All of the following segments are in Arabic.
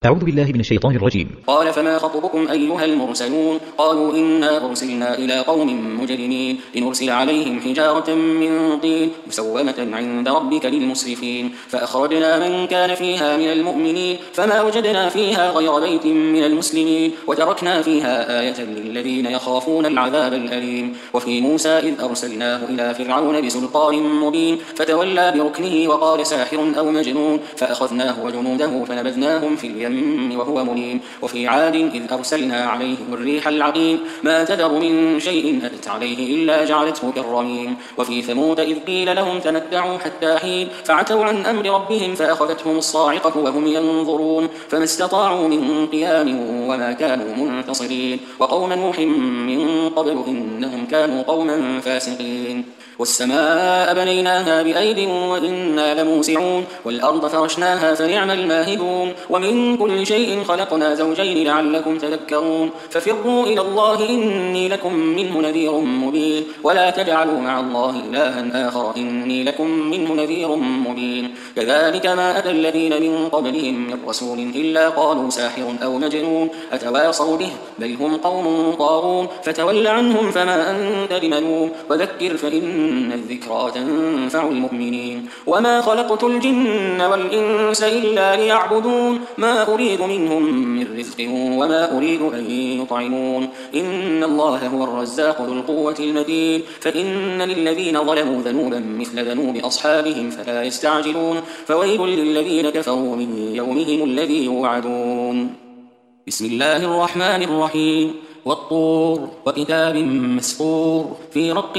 أعوذ بالله من الشيطان الرجيم. قال فما خطبكم أيها المرسلون قالوا إنا أرسلنا إلى قوم مجرمين لنرسل عليهم حجارة من طين مسومة عند ربك للمسرفين فأخرجنا من كان فيها من المؤمنين فما وجدنا فيها غير بيت من المسلمين وتركنا فيها آية للذين يخافون العذاب الأليم. وفي موسى إذ أرسلناه إلى فرعون بسلطان مبين فتولى بركنه وقال ساحر أو مجنون فأخذناه وجنوده فنبذناهم في اليم وهو مليم. وفي عاد إذ أرسلنا عليهم الريح العقيم ما تذر من شيء أتت عليه إلا جعلته كالرميم. وفي ثمود إذ قيل لهم تمتعوا حتى حين فعتوا عن أمر ربهم فأخذتهم الصاعقة وهم ينظرون فما استطاعوا من قيام وما كانوا منتصرين. وقوم نوح من قبل إنهم كانوا قوما فاسقين. والسماء بنيناها بأيد وإنا لموسعون والأرض فرشناها فنعم الماهدون. ومن كل شيء خلقنا زوجين لعلكم تذكرون. ففروا إلى الله إني لكم منه نذير مبين ولا تجعلوا مع الله إلها آخر إني لكم منه نذير مبين. كذلك ما أتى الذين من قبلهم من رسول إلا قالوا ساحر أو مجنون أتواصوا به بل هم قوم طاغون فتول عنهم فما أنت بملوم وذكر فإن الذكرى تنفع المؤمنين. وما خلقت الجن والإنس إلا ليعبدون ما أريد منهم من رزق وما أريد أن يطعمون إن الله هو الرزاق ذو القوة المتين. فإن للذين ظلموا ذنوبا مثل ذنوب أصحابهم فلا يستعجلون فويل للذين كفروا من يومهم الذي يوعدون. بسم الله الرحمن الرحيم. والطور وكتاب مسطور في رق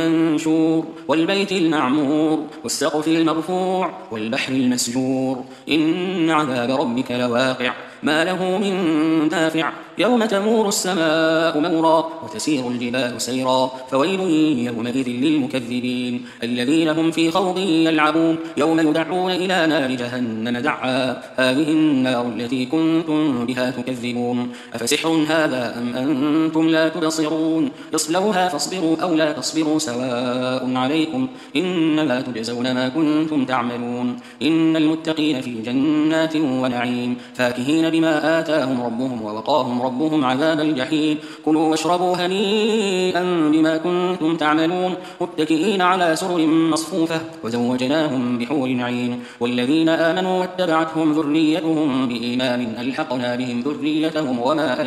منشور والبيت المعمور والسقف المرفوع والبحر المسجور إن عذاب ربك لواقع ما له من دافع يوم تمور السماء مورا وتسير الجبال سيرا فويل يومئذ للمكذبين الذين هم في خوض يلعبون يوم يدعون إلى نار جهنم دعا هذه النار التي كنتم بها تكذبون أفسحر هذا أم أنتم لا تبصرون اصلوها فاصبروا أو لا تصبروا سواء عليكم إنما تجزون ما كنتم تعملون إن المتقين في جنات ونعيم فاكهين بما آتاهم ربهم ووقاهم ربهم عذاب الجحيم كلوا واشربوا هنيئا بما كنتم تعملون متكئين على سرر مصفوفة وزوجناهم بحور عين والذين آمنوا واتبعتهم ذريتهم بإيمان ألحقنا بهم ذريتهم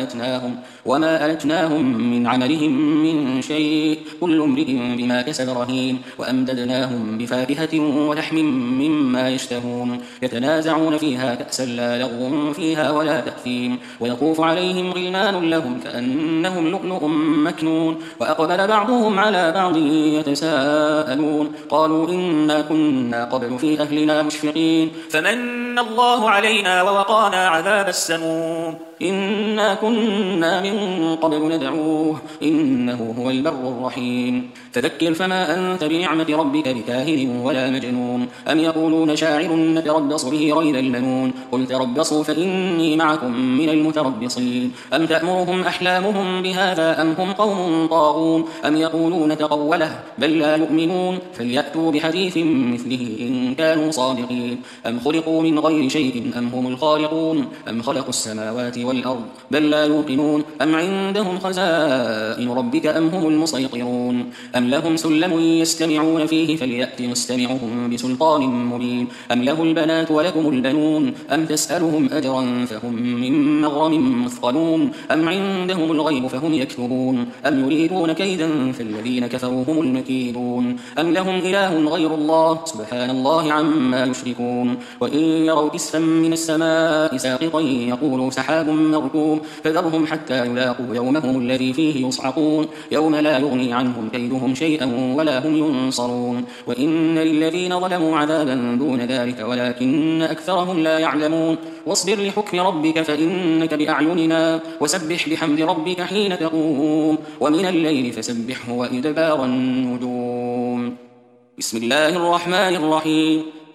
وما ألتناهم من عملهم من شيء كل امرئ بما كسب رهين وأمددناهم بفاكهة ولحم مما يشتهون يتنازعون فيها كأسا لا لغو فيها ولا تأثيم ويطوف عليهم غلمان لهم كأنهم لؤلؤ مكنون وأقبل بعضهم على بعض يتساءلون قالوا إنا كنا قبل في أهلنا مشفقين فمن الله علينا ووقانا عذاب السموم إنا كنا من قبل ندعوه إنه هو البر الرحيم فذكر فما أنت بنعمة ربك بكاهن ولا مجنون أم يقولون شاعر نتربص به ريب المنون قل تربصوا فإني معكم من المتربصين أم تأمرهم أحلامهم بهذا أم هم قوم طاغون أم يقولون تقوله بل لا يؤمنون فليأتوا بحديث مثله إن كانوا صادقين أم خلقوا من غير شيء أم هم الخالقون أم خلقوا السماوات والأرض بل لا يوقنون أم عندهم خزائن ربك أم هم المسيطرون أم لهم سلم يستمعون فيه فليأت مستمعهم بسلطان مبين أم له البنات ولكم البنون أم تسألهم أجرا فهم من مغرم مثقلون أم عندهم الغيب فهم يكتبون أم يريدون كيدا فالذين كفروا هم المكيدون أم لهم إله غير الله سبحان الله عما يشركون وإن يروا كسفا من السماء ساقطا يقولوا سحاب مركوم فذرهم حتى يلاقوا يومهم الذي فيه يصعقون يوم لا يغني عنهم كيدهم شيئا ولا هم ينصرون وإن للذين ظلموا عذابا دون ذلك ولكن أكثرهم لا يعلمون واصبر لحكم ربك فإنك بأعيننا وسبح بحمد ربك حين تقوم ومن الليل فسبحه وإدبار النجوم بسم الله الرحمن الرحيم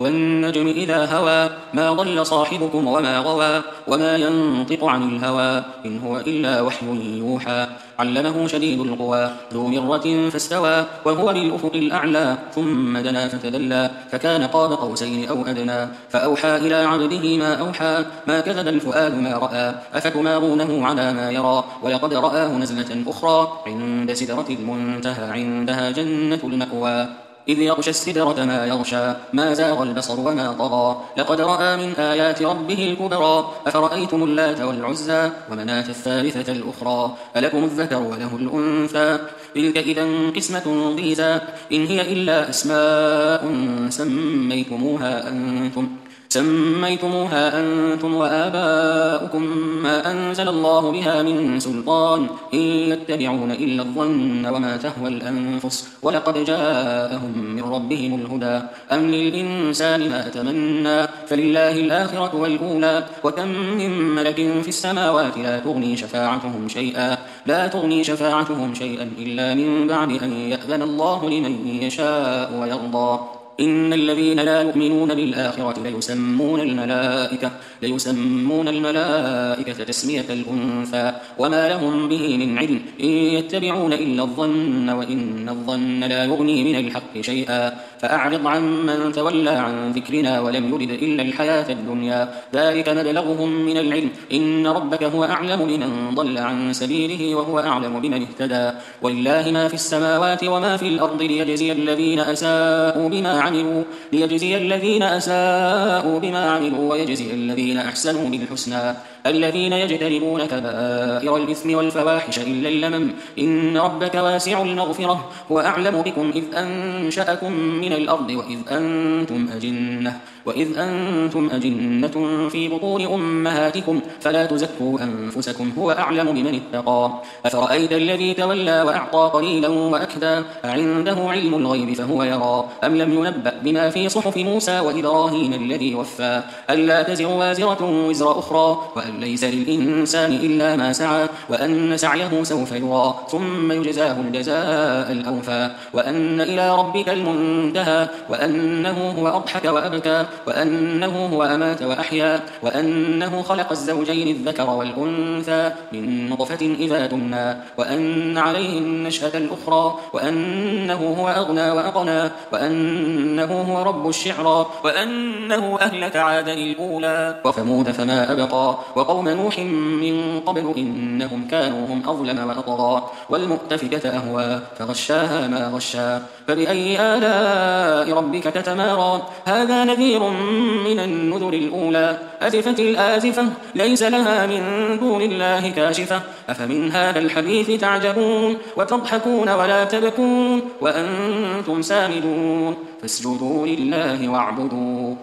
والنجم إذا هوى ما ضل صاحبكم وما غوى وما ينطق عن الهوى إن هو إلا وحي يوحى علمه شديد القوى ذو مرة فاستوى وهو بالأفق الأعلى ثم دنا فتدلى فكان قاب قوسين أو أدنى فأوحى إلى عبده ما أوحى ما كذب الفؤاد ما رأى أفتمارونه على ما يرى ولقد رآه نزلة أخرى عند سدرة المنتهى عندها جنة المأوى إذ يغشى السدرة ما يغشى ما زاغ البصر وما طغى لقد رأى من آيات ربه الكبرى أفرأيتم اللات والعزى ومناة الثالثة الأخرى ألكم الذكر وله الأنثى تلك إذا قسمة ضيزى إن هي إلا أسماء سميتموها أنتم وآباؤكم ما أنزل الله بها من سلطان إن يتبعون إلا الظن وما تهوى الأنفس ولقد جاءهم من ربهم الهدى أم للإنسان ما تمنى فلله الآخرة والأولى وكم من ملك في السماوات لا تغني شفاعتهم شيئا إلا من بعد أن يأذن الله لمن يشاء ويرضى إن الذين لا يؤمنون بالآخرة ليسمون الملائكة تسمية الأنثى وما لهم به من علم إن يتبعون إلا الظن وإن الظن لا يغني من الحق شيئا فأعرض عمن تولى عن ذكرنا ولم يرد إلا الحياة الدنيا ذلك مبلغهم من العلم إن ربك هو أعلم بمن ضل عن سبيله وهو أعلم بمن اهتدى ولله ما في السماوات وما في الأرض ليجزي الذين أساءوا بما عملوا ويجزي الذين أحسنوا بالحسنى الذين يجتنبون كبائر الإثم والفواحش إلا اللمم إن ربك واسع المغفرة هو أعلم بكم إذ أنشأكم من الأرض وإذ أنتم أجنة في بطون أمهاتكم فلا تزكوا أنفسكم هو أعلم بمن اتقى أفرأيت الذي تولى وأعطى قليلا وأكدى أعنده علم الغيب فهو يرى أم لم ينبأ بما في صحف موسى وإبراهيم الذي وفى ألا تزر وازرة وزر أخرى وأن ليس للإنسان إلا ما سعى وأن سعيه سوف يرى ثم يجزاه الجزاء الأوفى وأن إلى ربك المنتهى وأنه هو أضحك وأبكى وأنه هو أمات وأحيا وأنه خلق الزوجين الذكر والأنثى من نطفة إذا تمنى وأن عليه النشأة الأخرى وأنه هو أغنى وأقنى وأنه هو رب الشعرى وأنه أهلك عادا الأولى وثمود فما أبقى وقوم نوح من قبل إنهم كانوا هم أظلم وأطغى والمؤتفكة أهوى فغشاها ما غشى فبأي آلاء ربك تتمارى هذا نذير من النذر الأولى أزفت الآزفة ليس لها من دون الله كاشفة أفمن هذا الحديث تعجبون وتضحكون ولا تبكون وأنتم سامدون فاسجدوا لله واعبدوا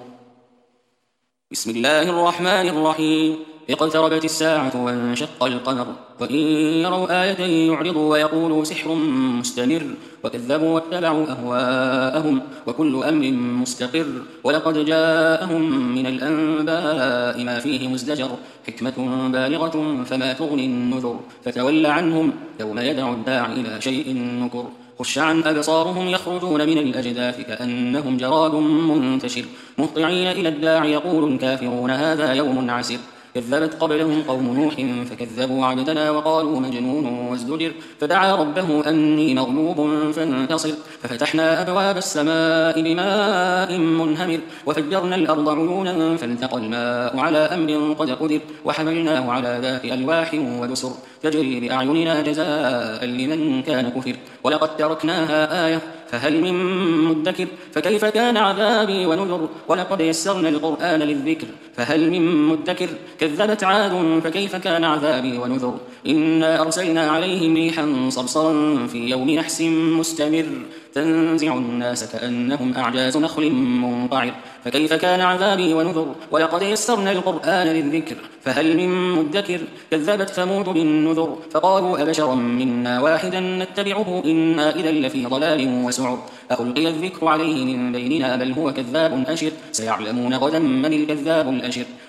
بسم الله الرحمن الرحيم اقتربت الساعة وانشق القمر وإن يروا آية يعرضوا ويقولوا سحر مستمر وكذبوا واتبعوا أهواءهم وكل أمر مستقر ولقد جاءهم من الأنباء ما فيه مزدجر حكمة بالغة فما تغني النذر فتول عنهم يوم يدعو الداعي إلى شيء نكر خش عن أبصارهم يخرجون من الأجداث كأنهم جراد منتشر مهطعين إلى الداعي يقول الكافرون هذا يوم عسر كذبت قبلهم قوم نوح فكذبوا عبدنا وقالوا مجنون وازدجر فدعا ربه أني مغلوب فانتصر ففتحنا أبواب السماء بماء منهمر وفجرنا الأرض عيونا فالتقى الماء على أمر قد قدر وحملناه على ذات ألواح ودسر تجري بأعيننا جزاء لمن كان كفر ولقد تركناها آية فهل من مدكر فكيف كان عذابي ونذر ولقد يسرنا القرآن للذكر فهل من مدكر كذبت عاد فكيف كان عذابي ونذر إنا أرسلنا عليهم ريحا صرصرا في يوم نحس مستمر تنزع الناس كأنهم أعجاز نخل منقعر فكيف كان عذابي ونذر ولقد يسرنا القرآن للذكر فهل من مدكر كذبت ثمود بالنذر فقالوا أبشرا منا واحدا نتبعه إنا إذا لفي ضلال وسعر ألقي الذكر عليه من بيننا بل هو كذاب أشر سيعلمون غدا من الكذاب الأشر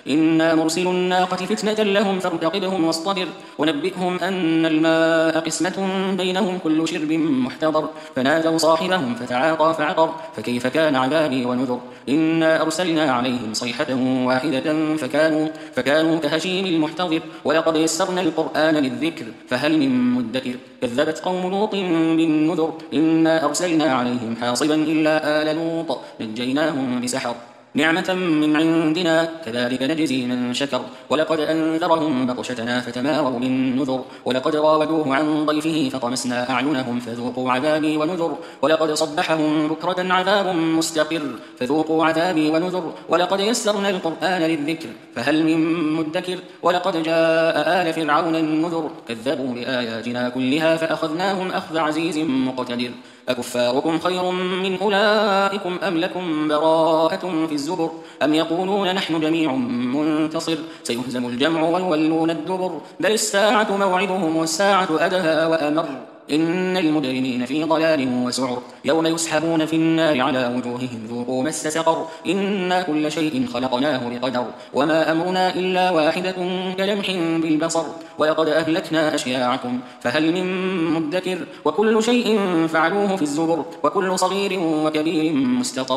إنا مرسل الناقة فتنة لهم فارتقبهم واصطبر ونبئهم أن الماء قسمة بينهم كل شرب محتضر فنادوا صاحبهم فتعاطى فعقر فكيف كان عذابي ونذر إنا أرسلنا عليهم صيحة واحدة فكانوا كهشيم المحتضر ولقد يسرنا القرآن للذكر فهل من مدكر كذبت قوم لوط بالنذر إنا أرسلنا عليهم حاصبا إلا آل لوط نجيناهم بسحر نعمة من عندنا كذلك نجزي من شكر ولقد أنذرهم بطشتنا فتماروا بالنذر ولقد راودوه عن ضيفه فطمسنا أعينهم فذوقوا عذابي ونذر ولقد صبحهم بكرة عذاب مستقر فذوقوا عذابي ونذر ولقد يسرنا القرآن للذكر فهل من مدكر ولقد جاء آل فرعون النذر كذبوا بآياتنا كلها فأخذناهم أخذ عزيز مقتدر أكفاركم خير من أولئكم أم لكم براءة في الزبر أم يقولون نحن جميع منتصر سيهزم الجمع ويولون الدبر بل الساعة موعدهم والساعة أدهى وأمر إن المجرمين في ضلال وسعر يوم يسحبون في النار على وجوههم ذوقوا مس سقر إنا كل شيء خلقناه بقدر وما أمرنا إلا واحدة كلمح بالبصر ولقد أهلكنا أشياعكم فهل من مدكر وكل شيء فعلوه في الزبر وكل صغير وكبير مستطر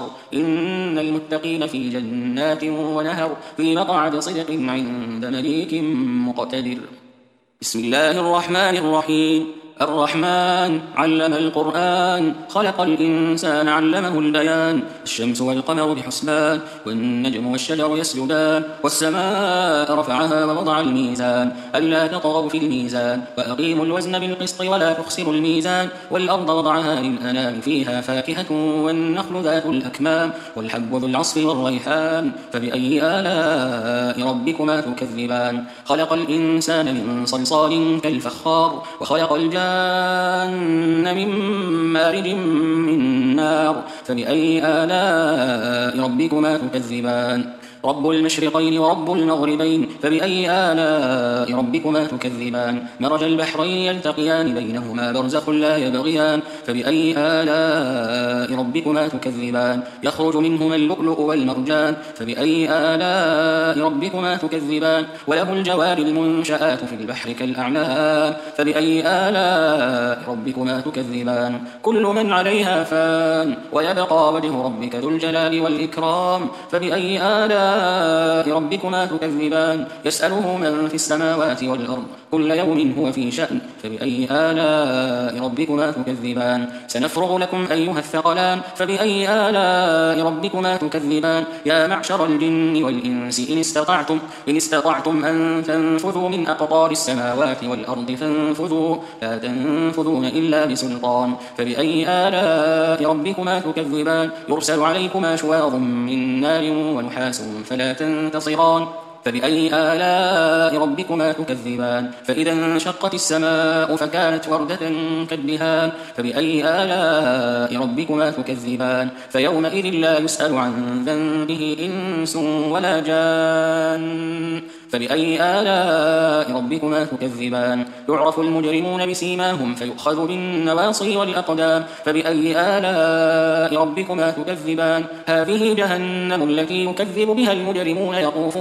إن المتقين في جنات ونهر في مقعد صدق عند مليك مقتدر بسم الله الرحمن الرحيم الرحمن علم القرآن خلق الإنسان علمه البيان الشمس والقمر بحسبان والنجم والشجر يسجدان والسماء رفعها ووضع الميزان ألا تطغوا في الميزان وأقيموا الوزن بالقسط ولا تخسروا الميزان والأرض وضعها للأنام فيها فاكهة والنخل ذات الأكمام والحب ذو العصف والريحان فبأي آلاء ربكما تكذبان خلق الإنسان من صلصال كالفخار وخلق الجان من مارج من نار فبأي آلاء ربكما تكذبان رب المشرقين ورب المغربين فبأي آلاء ربكما تكذبان مرج البحرين يلتقيان بينهما برزخ لا يبغيان فبأي آلاء ربكما تكذبان يخرج منهما اللؤلؤ والمرجان فبأي آلاء ربكما تكذبان وله الجوار المنشآت في البحر كالأعلام فبأي آلاء ربكما تكذبان كل من عليها فان ويبقى وجه ربك ذو الجلال والإكرام فبأي آلاء ربكما تكذبان يسأله من في السماوات والأرض كل يوم هو في شأن فبأي آلاء ربكما تكذبان سنفرغ لكم أيها الثقلان فبأي آلاء ربكما تكذبان يا معشر الجن والإنس إن استطعتم أن تنفذوا من أقطار السماوات والأرض فانفذوا لا تنفذون إلا بسلطان فبأي آلاء ربكما تكذبان يرسل عليكما شواظ من نار ونحاس فلا تنتصران فبأي آلاء ربكما تكذبان فإذا انشقت السماء فكانت وردة كالدهان فبأي آلاء ربكما تكذبان فيومئذ لا يسأل عن ذنبه إنس ولا جان فبأي آلاء ربكما تكذبان يعرف المجرمون بسيماهم فيؤخذ بالنواصي والأقدام فبأي آلاء ربكما تكذبان هذه جهنم التي يكذب بها المجرمون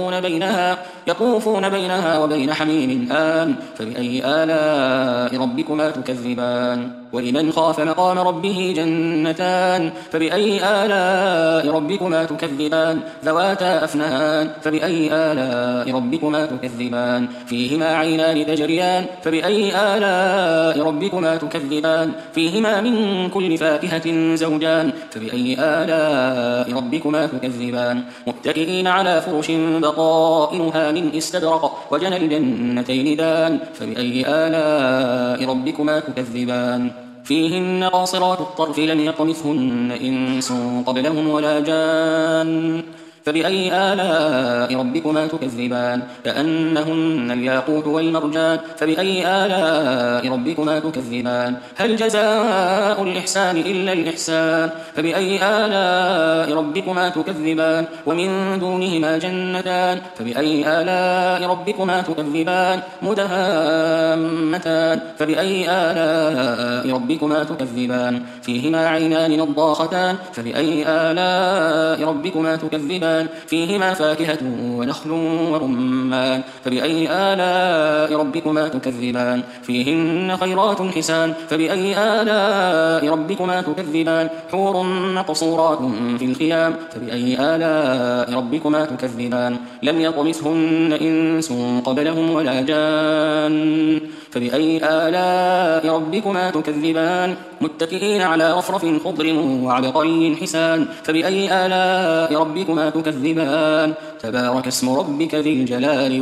يطوفون بينها وبين حميم آن فبأي آلاء ربكما تكذبان ولمن خاف مقام ربه جنتان فبأي آلاء ربكما تكذبان ذواتا أفنان فبأي آلاء ربكما تكذبان فيهما عينان تجريان فبأي آلاء ربكما تكذبان فيهما من كل فاكهة زوجان فبأي آلاء ربكما تكذبان متكئين على فرش بطائنها من استبرق وجنى الجنتين دان فبأي آلاء ربكما تكذبان فيهن قاصرات الطرف لم يطمثهن إنس قبلهم ولا جان فبأي آلاء ربكما تكذبان كأنهن الياقوت والمرجان فبأي آلاء ربكما تكذبان هل جزاء الإحسان إلا الإحسان فبأي آلاء ربكما تكذبان ومن دونهما جنتان فبأي آلاء ربكما تكذبان مدهامتان فبأي آلاء ربكما تكذبان فيهما عينان نضاختان فبأي آلاء ربكما تكذبان يزدان فيهما فاكهة ونخل ورمان فبأي آلاء ربكما تكذبان فيهن خيرات حسان فبأي آلاء ربكما تكذبان حور مقصورات في الخيام فبأي آلاء ربكما تكذبان لم يطمثهن إنس قبلهم ولا جان فبأي آلاء ربكما تكذبان متكئين على رفرف خضر وعبقري حسان فبأي آلاء ربكما تكذبان تبارك اسم ربك ذي الجلال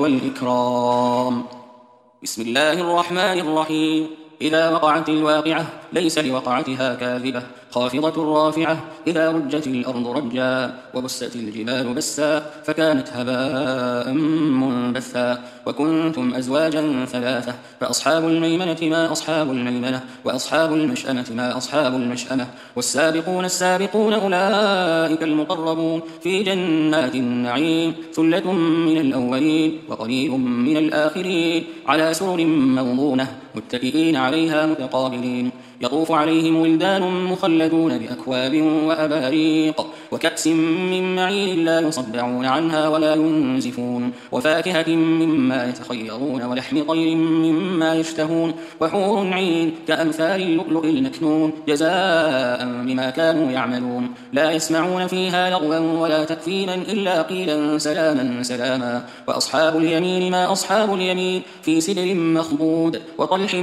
والإكرام بسم الله الرحمن الرحيم إذا وقعت الواقعة ليس لوقعتها كاذبة خافضة رافعة إذا رجت الأرض رجا وبست الجبال بسا فكانت هباء منبثا وكنتم أزواجا ثلاثة فأصحاب الميمنة ما أصحاب الميمنة وأصحاب المشأمة ما أصحاب المشأمة والسابقون السابقون أولئك المقربون في جنات النعيم ثلة من الأولين وقليل من الآخرين على سرر موضونة متكئين عليها متقابلين يطوف عليهم ولدان مخلدون بأكواب وأباريق وكأس من معين لا يصدعون عنها ولا ينزفون وفاكهة مما يتخيرون ولحم طير مما يشتهون وحور عين كأمثال اللؤلؤ المكنون جزاء بما كانوا يعملون لا يسمعون فيها لغوا ولا تأثيما إلا قيلا سلاما سلاما وأصحاب اليمين ما أصحاب اليمين في سدر مخضود وطلح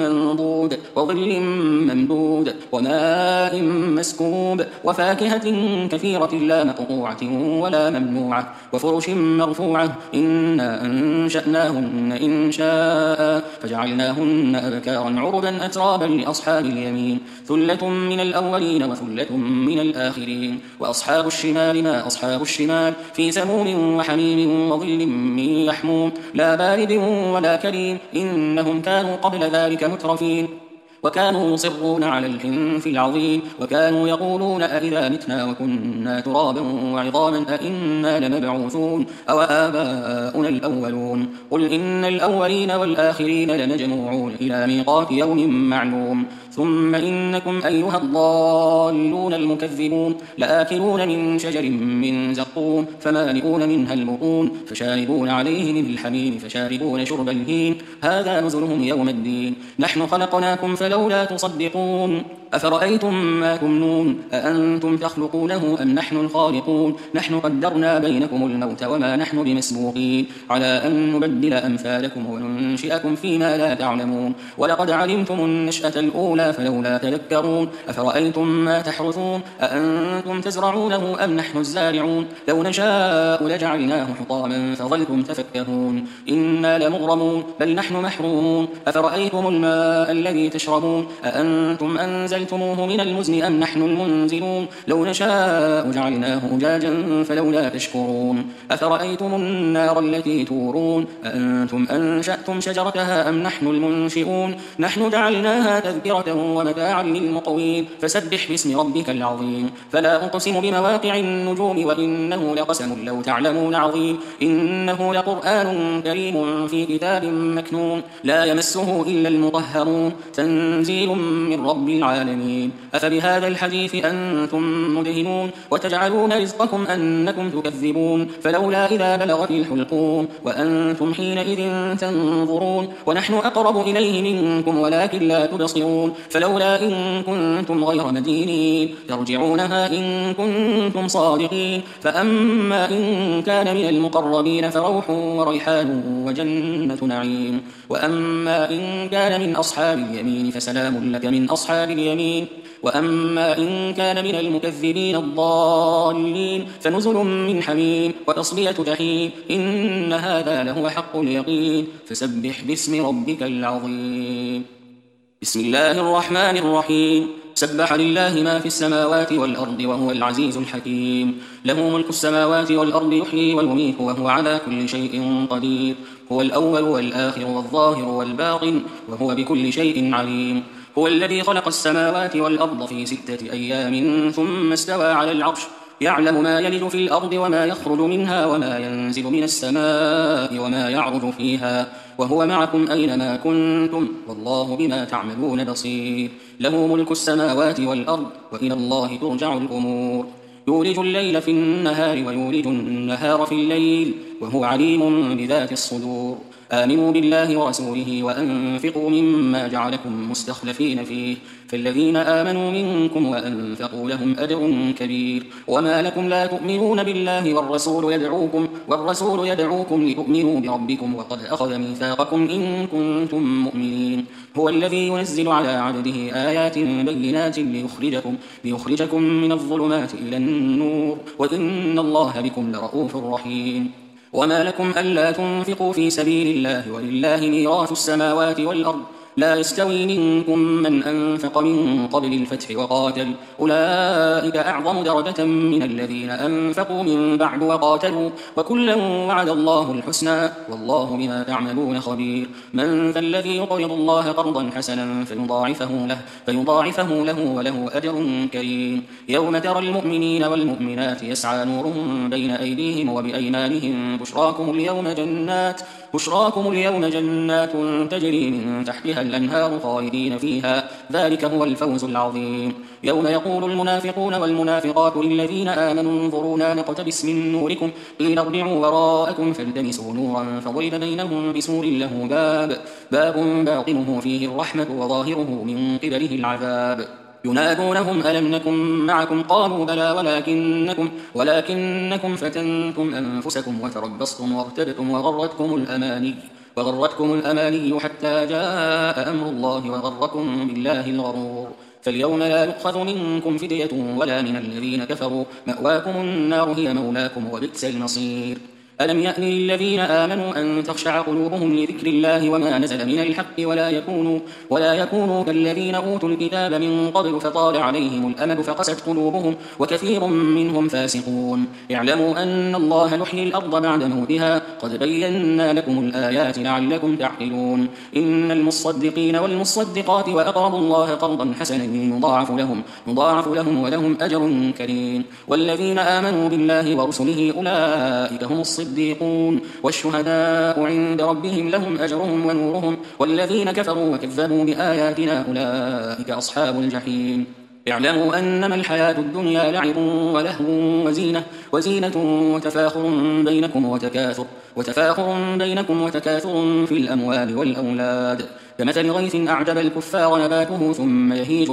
منضود وظل ممدود وماء مسكوب وفاكهة كثيرة لا مقطوعة ولا ممنوعة وفرش مرفوعة إنا أنشأناهن إنشاء فجعلناهن أبكارا عربا أترابا لأصحاب اليمين ثلة من الأولين وثلة من الآخرين وأصحاب الشمال ما أصحاب الشمال في سموم وحميم وظل من يحموم لا بارد ولا كريم إنهم كانوا قبل ذلك مترفين وكانوا يصرون على الحنث العظيم وكانوا يقولون أئذا متنا وكنا ترابا وعظاما أئنا لمبعوثون أو آباؤنا الأولون قل إن الأولين والآخرين لمجموعون إلى ميقات يوم معلوم ثم إنكم أيها الضالون المكذبون لآكلون من شجر من زقوم فمالئون منها البطون فشاربون عليه من الحميم فشاربون شرب الهين هذا نزلهم يوم الدين نحن خلقناكم فلولا تصدقون أفرأيتم ما تمنون أأنتم تخلقونه أم نحن الخالقون نحن قدرنا بينكم الموت وما نحن بمسبوقين على أن نبدل أمثالكم وننشئكم فيما لا تعلمون ولقد علمتم النشأة الأولى فلولا تذكرون أفرأيتم ما تحرثون أأنتم تزرعونه أم نحن الزارعون لو نشاء لجعلناه حطاما فظلتم تفكهون إنا لمغرمون بل نحن محرومون أفرأيتم الماء الذي تشربون أأنتم أنزلتموه من المزن أم نحن المنزلون لو نشاء جعلناه أجاجا فلولا تشكرون أفرأيتم النار التي تورون أأنتم أنشأتم شجرتها أم نحن المنشئون نحن جعلناها تذكرة ومتاعا للمقوين فسبح باسم ربك العظيم فلا أقسم بمواقع النجوم وإنه لقسم لو تعلمون عظيم إنه لقرآن كريم في كتاب مكنون لا يمسه إلا المطهرون تنزيل من رب العالمين أفبهذا الحديث أنتم مدهنون وتجعلون رزقكم أنكم تكذبون فلولا إذا بلغت الحلقوم وأنتم حينئذ تنظرون ونحن أقرب إليه منكم ولكن لا تبصرون فلولا إن كنتم غير مدينين ترجعونها إن كنتم صادقين فأما إن كان من المقربين فروح وريحان وجنة نعيم وأما إن كان من أصحاب اليمين فسلام لك من أصحاب اليمين وأما إن كان من المكذبين الضالين فنزل من حميم وتصلية جحيم إن هذا لهو حق اليقين فسبح باسم ربك العظيم بسم الله الرحمن الرحيم سبح لله ما في السماوات والأرض وهو العزيز الحكيم له ملك السماوات والأرض يحيي ويميت وهو على كل شيء قدير هو الأول والآخر والظاهر والباطن وهو بكل شيء عليم هو الذي خلق السماوات والأرض في 6 أيام ثم استوى على العرش يعلم ما يلج في الأرض وما يخرج منها وما ينزل من السماء وما يعرج فيها وهو معكم أينما كنتم والله بما تعملون بصير له ملك السماوات والأرض وإلى الله ترجع الأمور يولج الليل في النهار ويولج النهار في الليل وهو عليم بذات الصدور آمنوا بالله ورسوله وأنفقوا مما جعلكم مستخلفين فيه فالذين آمنوا منكم وأنفقوا لهم أجر كبير وما لكم لا تؤمنون بالله والرسول يدعوكم لتؤمنوا بربكم وقد أخذ ميثاقكم إن كنتم مؤمنين هو الذي ينزل على عبده آيات بينات ليخرجكم من الظلمات إلى النور وإن الله بكم لرؤوف رحيم وما لكم ألا تنفقوا في سبيل الله ولله ميراث السماوات والأرض لا يستوي منكم من أنفق من قبل الفتح وقاتل أولئك أعظم درجة من الذين أنفقوا من بعد وقاتلوا وكلا وعد الله الحسنى والله بما تعملون خبير من ذا الذي يقرض الله قرضا حسنا فيضاعفه له وله أجر كريم يوم ترى المؤمنين والمؤمنات يسعى نورهم بين أيديهم وبأيمانهم بشراكم اليوم جنات تجري من تحتها الأنهار خالدين فيها ذلك هو الفوز العظيم يوم يقول المنافقون والمنافقات للذين آمنوا انظرونا نقتبس من نوركم قيل ارجعوا وراءكم فالتمسوا نورا فضرب بينهم بسور له باب باطنه فيه الرحمة وظاهره من قبله العذاب ينادونهم ألم نكن معكم قالوا بلى ولكنكم فتنتم أنفسكم وتربصتم وارتبتم وغرتكم الأماني حتى جاء أمر الله وغركم بالله الغرور فاليوم لا يؤخذ منكم فدية ولا من الذين كفروا مأواكم النار هي مولاكم وبئس المصير ألم يأن للذين آمنوا أن تخشع قلوبهم لذكر الله وما نزل من الحق ولا يكونوا كالذين أوتوا الكتاب من قبل فطال عليهم الأمد فقست قلوبهم وكثير منهم فاسقون اعلموا أن الله يحيي الأرض بعد موتها قد بينا لكم الآيات لعلكم تعقلون إن المصدقين والمصدقات وأقرضوا الله قرضا حسنا يضاعف لهم ولهم أجر كريم والذين آمنوا بالله ورسله أولئك هم الصديقون والشهداء عند ربهم لهم أجرهم ونورهم والذين كفروا وكذبوا بآياتنا أولئك أصحاب الجحيم اعلموا أنما الحياة الدنيا لعب ولهو وزينة وتفاخر بينكم وتكاثر في الأموال والأولاد كمثل غيث أعجب الكفار نباته ثم يهيج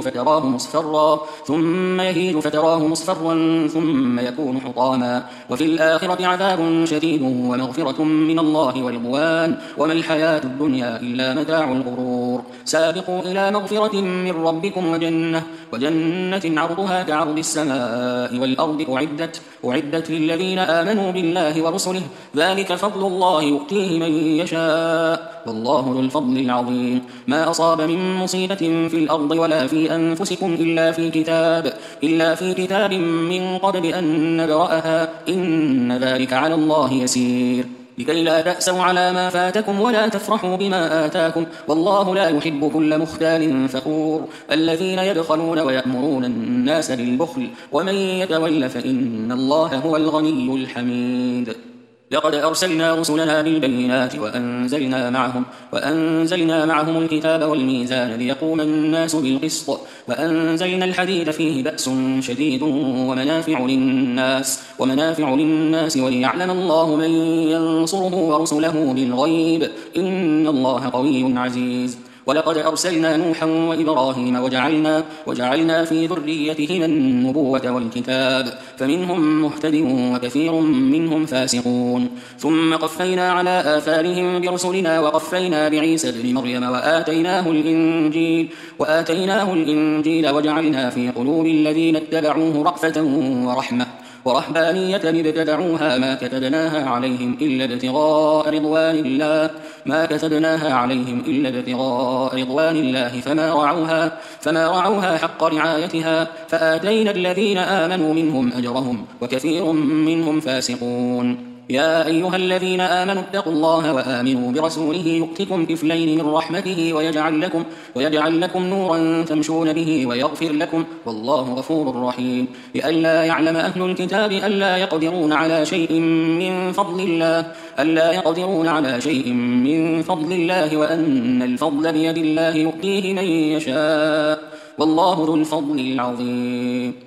فتراه مصفرا ثم يكون حطاما وفي الآخرة عذاب شديد ومغفرة من الله ورضوان وما الحياة الدنيا إلا متاع الغرور سابقوا إلى مغفرة من ربكم وجنة عرضها كعرض السماء والأرض أعدت للذين آمنوا بالله ورسله ذلك فضل الله يؤتيه من يشاء والله ذو الفضل العظيم ما أصاب من مصيبة في الأرض ولا في أنفسكم إلا في كتاب من قبل أن نبرأها إن ذلك على الله يسير لكي لا تأسوا على ما فاتكم ولا تفرحوا بما آتاكم والله لا يحب كل مختال فخور الذين يبخلون ويأمرون الناس بالبخل ومن يتول فإن الله هو الغني الحميد لقد أرسلنا رسلنا بالبينات وأنزلنا معهم الكتاب والميزان ليقوم الناس بالقسط وأنزلنا الحديد فيه بأس شديد ومنافع للناس وليعلم الله من ينصره ورسله بالغيب إن الله قوي عزيز ولقد أرسلنا نوحا وإبراهيم وجعلنا في ذريتهما النبوة والكتاب فمنهم مهتد وكثير منهم فاسقون ثم قفينا على آثارهم برسلنا وقفينا بعيسى ابن مريم وآتيناه الإنجيل وجعلنا في قلوب الذين اتبعوه رأفة ورهبانية ابتدعوها ما كتبناها عليهم إلا ابتغاء رضوان الله فما رعوها حق رعايتها فآتينا الذين آمنوا منهم أجرهم وكثير منهم فاسقون يا أيها الذين آمنوا اتقوا الله وآمنوا برسوله يؤتكم كفلين من رحمته ويجعل لكم نورا تمشون به ويغفر لكم والله غفور رحيم لئلا يعلم أهل الكتاب ألا يقدرون على شيء من فضل الله وأن الفضل بيد الله يؤتيه من يشاء والله ذو الفضل العظيم